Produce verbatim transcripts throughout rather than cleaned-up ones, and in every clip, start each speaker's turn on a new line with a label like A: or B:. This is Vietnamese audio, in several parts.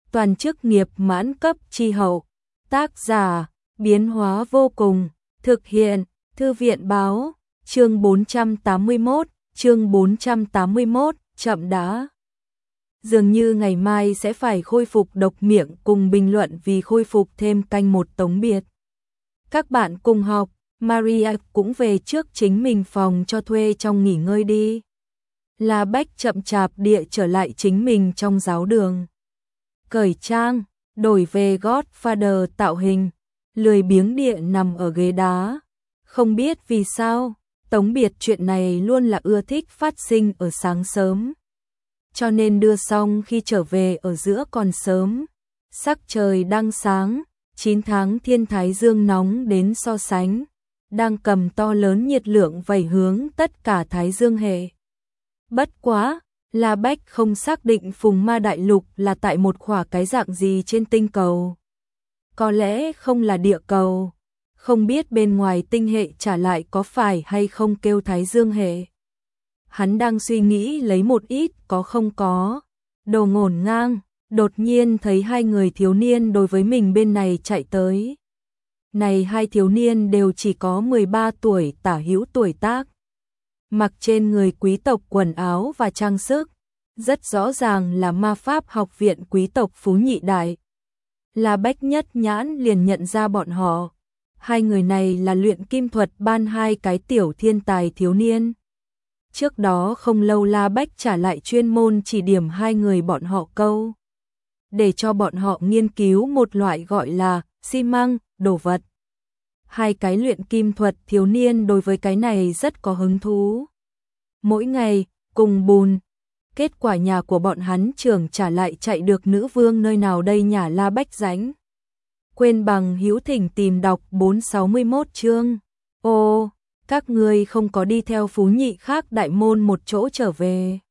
A: toàn chức nghiệp mãn cấp chi hậu. Tác giả, biến hóa vô cùng, thực hiện, Thư viện báo, chương bốn trăm tám mươi mốt, chương bốn trăm tám mươi mốt, chậm đã. Dường như ngày mai sẽ phải khôi phục độc miệng cùng bình luận vì khôi phục thêm canh một tống biệt. Các bạn cùng học, Maria cũng về trước chính mình phòng cho thuê trong nghỉ ngơi đi. La Bách chậm chạp địa trở lại chính mình trong giáo đường. Cởi trang, đổi về Godfather tạo hình, lười biếng địa nằm ở ghế đá. Không biết vì sao, tống biệt chuyện này luôn là ưa thích phát sinh ở sáng sớm. Cho nên đưa xong khi trở về ở giữa còn sớm. Sắc trời đang sáng, chín tháng thiên thái dương nóng đến so sánh. Đang cầm to lớn nhiệt lượng vẩy hướng tất cả thái dương hệ. Bất quá, La Bách không xác định Phùng Ma Đại Lục là tại một khỏa cái dạng gì trên tinh cầu. Có lẽ không là địa cầu. Không biết bên ngoài tinh hệ trả lại có phải hay không kêu thái dương hệ. Hắn đang suy nghĩ lấy một ít có không có. Đồ ngổn ngang, đột nhiên thấy hai người thiếu niên đối với mình bên này chạy tới. Này hai thiếu niên đều chỉ có mười ba tuổi tả hữu tuổi tác. Mặc trên người quý tộc quần áo và trang sức. Rất rõ ràng là ma pháp học viện quý tộc Phú Nhị Đại. La Bách nhất nhãn liền nhận ra bọn họ. Hai người này là luyện kim thuật ban hai cái tiểu thiên tài thiếu niên. Trước đó không lâu La Bách trả lại chuyên môn chỉ điểm hai người bọn họ câu. Để cho bọn họ nghiên cứu một loại gọi là xi măng, đồ vật. Hai cái luyện kim thuật thiếu niên đối với cái này rất có hứng thú. Mỗi ngày, cùng bùn. Kết quả nhà của bọn hắn trưởng trả lại chạy được nữ vương nơi nào đây nhà La Bách rãnh. Quên bằng hữu thỉnh tìm đọc bốn trăm sáu mươi mốt chương. Ô, các ngươi không có đi theo Phú Nhị khác đại môn một chỗ trở về.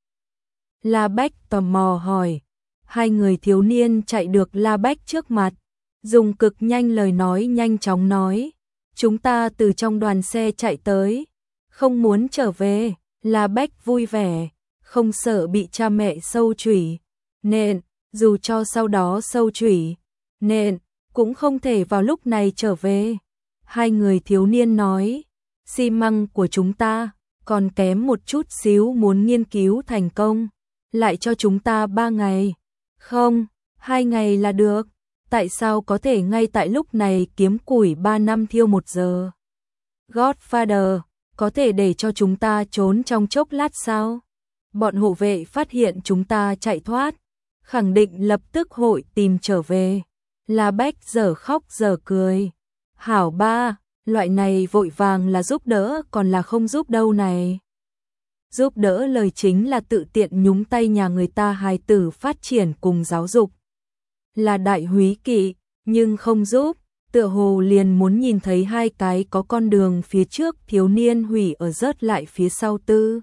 A: La Bách tò mò hỏi. Hai người thiếu niên chạy được La Bách trước mặt. Dùng cực nhanh lời nói nhanh chóng nói. Chúng ta từ trong đoàn xe chạy tới. Không muốn trở về. La Bách vui vẻ. Không sợ bị cha mẹ sâu chủy. Nên, dù cho sau đó sâu chủy. Nên, cũng không thể vào lúc này trở về. Hai người thiếu niên nói. Xi măng của chúng ta còn kém một chút xíu muốn nghiên cứu thành công. Lại cho chúng ta ba ngày. Không, hai ngày là được. Tại sao có thể ngay tại lúc này kiếm củi ba năm thiêu một giờ? Godfather, có thể để cho chúng ta trốn trong chốc lát sao? Bọn hộ vệ phát hiện chúng ta chạy thoát. Khẳng định lập tức hội tìm trở về. La Bách giờ khóc giờ cười. Hảo ba, loại này vội vàng là giúp đỡ còn là không giúp đâu này. Giúp đỡ lời chính là tự tiện nhúng tay nhà người ta hài tử phát triển cùng giáo dục. Là đại húy kỵ, nhưng không giúp, tựa hồ liền muốn nhìn thấy hai cái có con đường phía trước thiếu niên hủy ở rớt lại phía sau tư.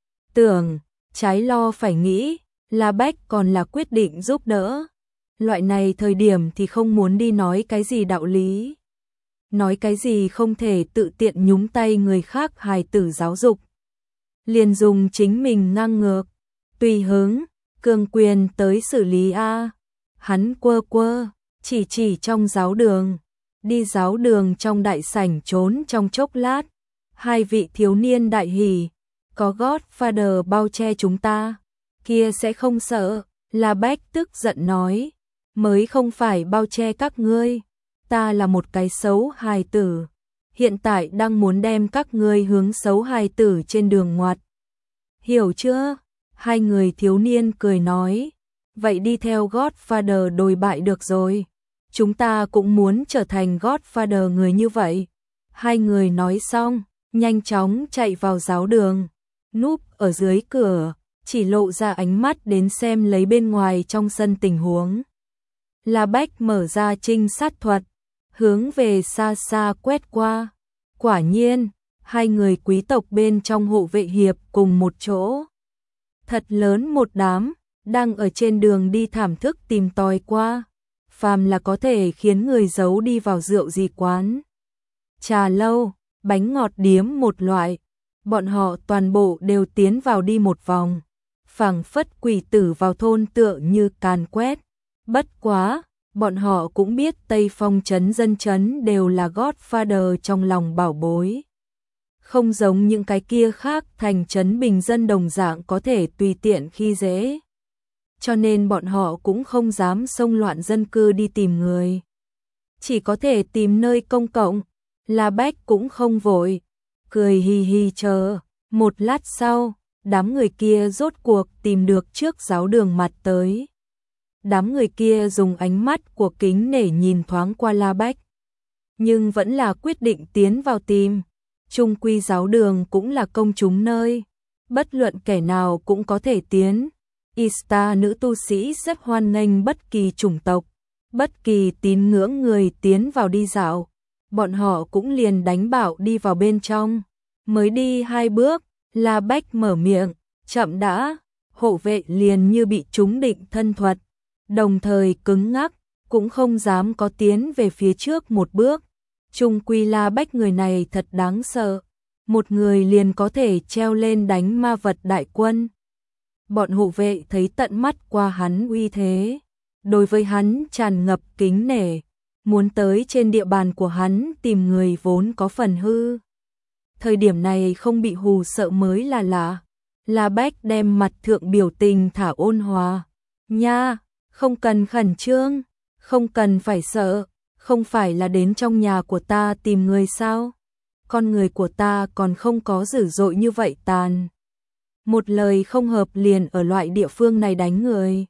A: Tưởng, trái lo phải nghĩ, La Bách còn là quyết định giúp đỡ. Loại này thời điểm thì không muốn đi nói cái gì đạo lý. Nói cái gì không thể tự tiện nhúng tay người khác hài tử giáo dục. Liền dùng chính mình ngang ngược, tùy hứng, cường quyền tới xử lý a. Hắn quơ quơ, chỉ chỉ trong giáo đường, đi giáo đường trong đại sảnh trốn trong chốc lát. Hai vị thiếu niên đại hỉ, có Godfather bao che chúng ta, kia sẽ không sợ. La Bách tức giận nói, mới không phải bao che các ngươi, ta là một cái xấu hài tử. Hiện tại đang muốn đem các ngươi hướng xấu hài tử trên đường ngoặt. Hiểu chưa? Hai người thiếu niên cười nói. Vậy đi theo Godfather đồi bại được rồi. Chúng ta cũng muốn trở thành Godfather người như vậy. Hai người nói xong, nhanh chóng chạy vào giáo đường. Núp ở dưới cửa, chỉ lộ ra ánh mắt đến xem lấy bên ngoài trong sân tình huống. La Bách mở ra trinh sát thuật, hướng về xa xa quét qua. Quả nhiên, hai người quý tộc bên trong hộ vệ hiệp cùng một chỗ. Thật lớn một đám, đang ở trên đường đi thảm thức tìm tòi qua. Phàm là có thể khiến người giấu đi vào rượu gì quán. Trà lâu, bánh ngọt điếm một loại. Bọn họ toàn bộ đều tiến vào đi một vòng. Phảng phất quỷ tử vào thôn tựa như càn quét. Bất quá, bọn họ cũng biết Tây Phong trấn dân trấn đều là Godfather trong lòng bảo bối. Không giống những cái kia khác thành trấn bình dân đồng dạng có thể tùy tiện khi dễ. Cho nên bọn họ cũng không dám xông loạn dân cư đi tìm người. Chỉ có thể tìm nơi công cộng, La Bách cũng không vội, cười hì hì chờ. Một lát sau, đám người kia rốt cuộc tìm được trước giáo đường mặt tới. Đám người kia dùng ánh mắt của kính nể nhìn thoáng qua La Bách, nhưng vẫn là quyết định tiến vào tìm. Chung quy giáo đường cũng là công chúng nơi, bất luận kẻ nào cũng có thể tiến. Ista nữ tu sĩ rất hoan nghênh bất kỳ chủng tộc, bất kỳ tín ngưỡng người tiến vào đi dạo. Bọn họ cũng liền đánh bảo đi vào bên trong. Mới đi hai bước, La Bách mở miệng, chậm đã. Hộ vệ liền như bị trúng định thân thuật, đồng thời cứng ngắc, cũng không dám có tiến về phía trước một bước. Chung quy La Bách người này thật đáng sợ, một người liền có thể treo lên đánh ma vật đại quân. Bọn hộ vệ thấy tận mắt qua hắn uy thế, đối với hắn tràn ngập kính nể, muốn tới trên địa bàn của hắn tìm người vốn có phần hư. Thời điểm này không bị hù sợ mới là lạ. La Bách đem mặt thượng biểu tình thả ôn hòa. Nha, không cần khẩn trương, không cần phải sợ, không phải là đến trong nhà của ta tìm người sao? Con người của ta còn không có dữ dội như vậy tàn. Một lời không hợp liền ở loại địa phương này đánh người.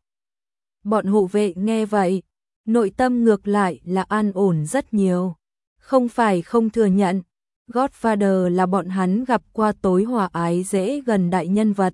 A: Bọn hộ vệ nghe vậy, nội tâm ngược lại là an ổn rất nhiều. Không phải không thừa nhận, Godfather là bọn hắn gặp qua tối hòa ái dễ gần đại nhân vật.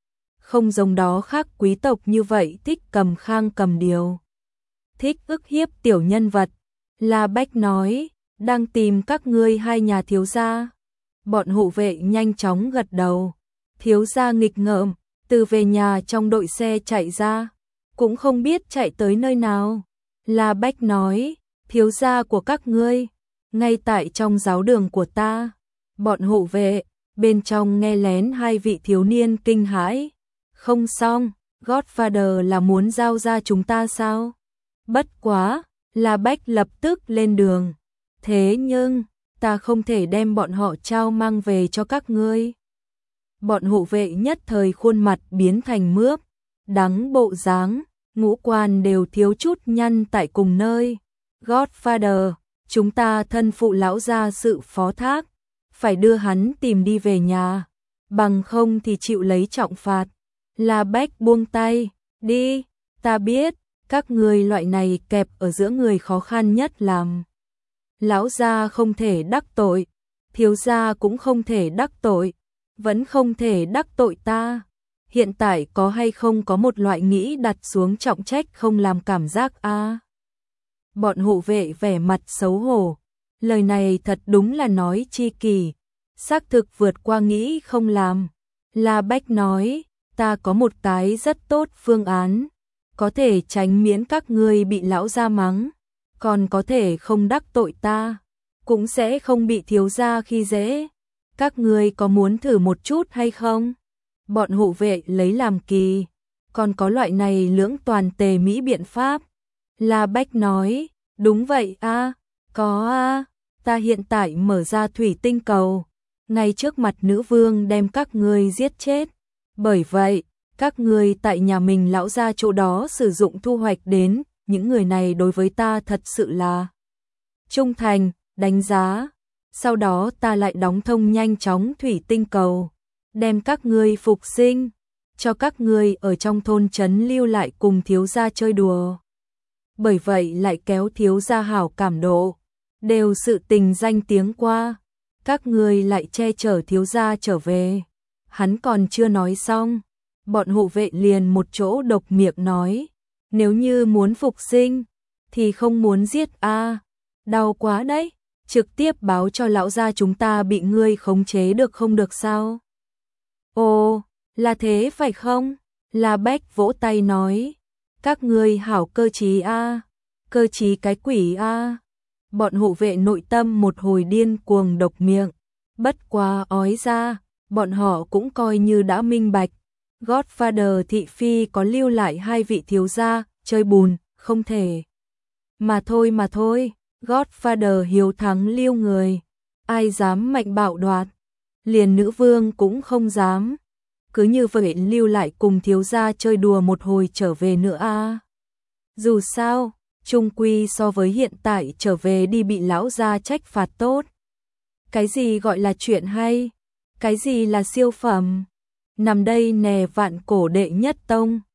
A: Không giống đó khác quý tộc như vậy thích cầm khang cầm điều, thích ức hiếp tiểu nhân vật. La Bách nói, đang tìm các ngươi hai nhà thiếu gia. Bọn hộ vệ nhanh chóng gật đầu. Thiếu gia nghịch ngợm, từ về nhà trong đội xe chạy ra, cũng không biết chạy tới nơi nào. La Bách nói, thiếu gia của các ngươi, ngay tại trong giáo đường của ta. Bọn hộ vệ, bên trong nghe lén hai vị thiếu niên kinh hãi. Không xong, Godfather là muốn giao ra chúng ta sao? Bất quá, La Bách lập tức lên đường. Thế nhưng, ta không thể đem bọn họ trao mang về cho các ngươi. Bọn hộ vệ nhất thời khuôn mặt biến thành mướp, đắng bộ dáng, ngũ quan đều thiếu chút nhăn tại cùng nơi. Godfather, chúng ta thân phụ lão gia sự phó thác, phải đưa hắn tìm đi về nhà, bằng không thì chịu lấy trọng phạt. La Bách buông tay, đi, ta biết, các người loại này kẹp ở giữa người khó khăn nhất làm. Lão gia không thể đắc tội, thiếu gia cũng không thể đắc tội, vẫn không thể đắc tội ta. Hiện tại có hay không có một loại nghĩ đặt xuống trọng trách không làm cảm giác a? À? Bọn hộ vệ vẻ mặt xấu hổ, lời này thật đúng là nói chi kỳ, xác thực vượt qua nghĩ không làm. La Bách nói, ta có một cái rất tốt phương án, có thể tránh miễn các ngươi bị lão gia mắng, còn có thể không đắc tội ta, cũng sẽ không bị thiếu gia khi dễ. Các ngươi có muốn thử một chút hay không? Bọn hộ vệ lấy làm kỳ, còn có loại này lưỡng toàn tề mỹ biện pháp. La Bách nói, đúng vậy a, à, có a, à, ta hiện tại mở ra thủy tinh cầu, ngay trước mặt nữ vương đem các ngươi giết chết. Bởi vậy, các ngươi tại nhà mình lão gia chỗ đó sử dụng thu hoạch đến, những người này đối với ta thật sự là trung thành, đánh giá. Sau đó ta lại đóng thông nhanh chóng thủy tinh cầu, đem các ngươi phục sinh, cho các ngươi ở trong thôn trấn lưu lại cùng thiếu gia chơi đùa. Bởi vậy lại kéo thiếu gia hảo cảm độ, đều sự tình danh tiếng qua, các ngươi lại che chở thiếu gia trở về. Hắn còn chưa nói xong, bọn hộ vệ liền một chỗ độc miệng nói, nếu như muốn phục sinh, thì không muốn giết a, à, đau quá đấy. Trực tiếp báo cho lão gia chúng ta bị ngươi khống chế được không được sao? Ồ, là thế phải không? La Bách vỗ tay nói, các ngươi hảo cơ trí a, à, cơ trí cái quỷ a. À. Bọn hộ vệ nội tâm một hồi điên cuồng độc miệng, bất quá ói ra, bọn họ cũng coi như đã minh bạch. Godfather thị phi có lưu lại hai vị thiếu gia, chơi bùn, không thể. Mà thôi mà thôi, Godfather hiếu thắng lưu người, ai dám mạnh bạo đoạt, liền nữ vương cũng không dám. Cứ như vậy lưu lại cùng thiếu gia chơi đùa một hồi trở về nữa a. À. Dù sao, chung quy so với hiện tại trở về đi bị lão gia trách phạt tốt. Cái gì gọi là chuyện hay? Cái gì là siêu phẩm? Nằm đây nè vạn cổ đệ nhất tông.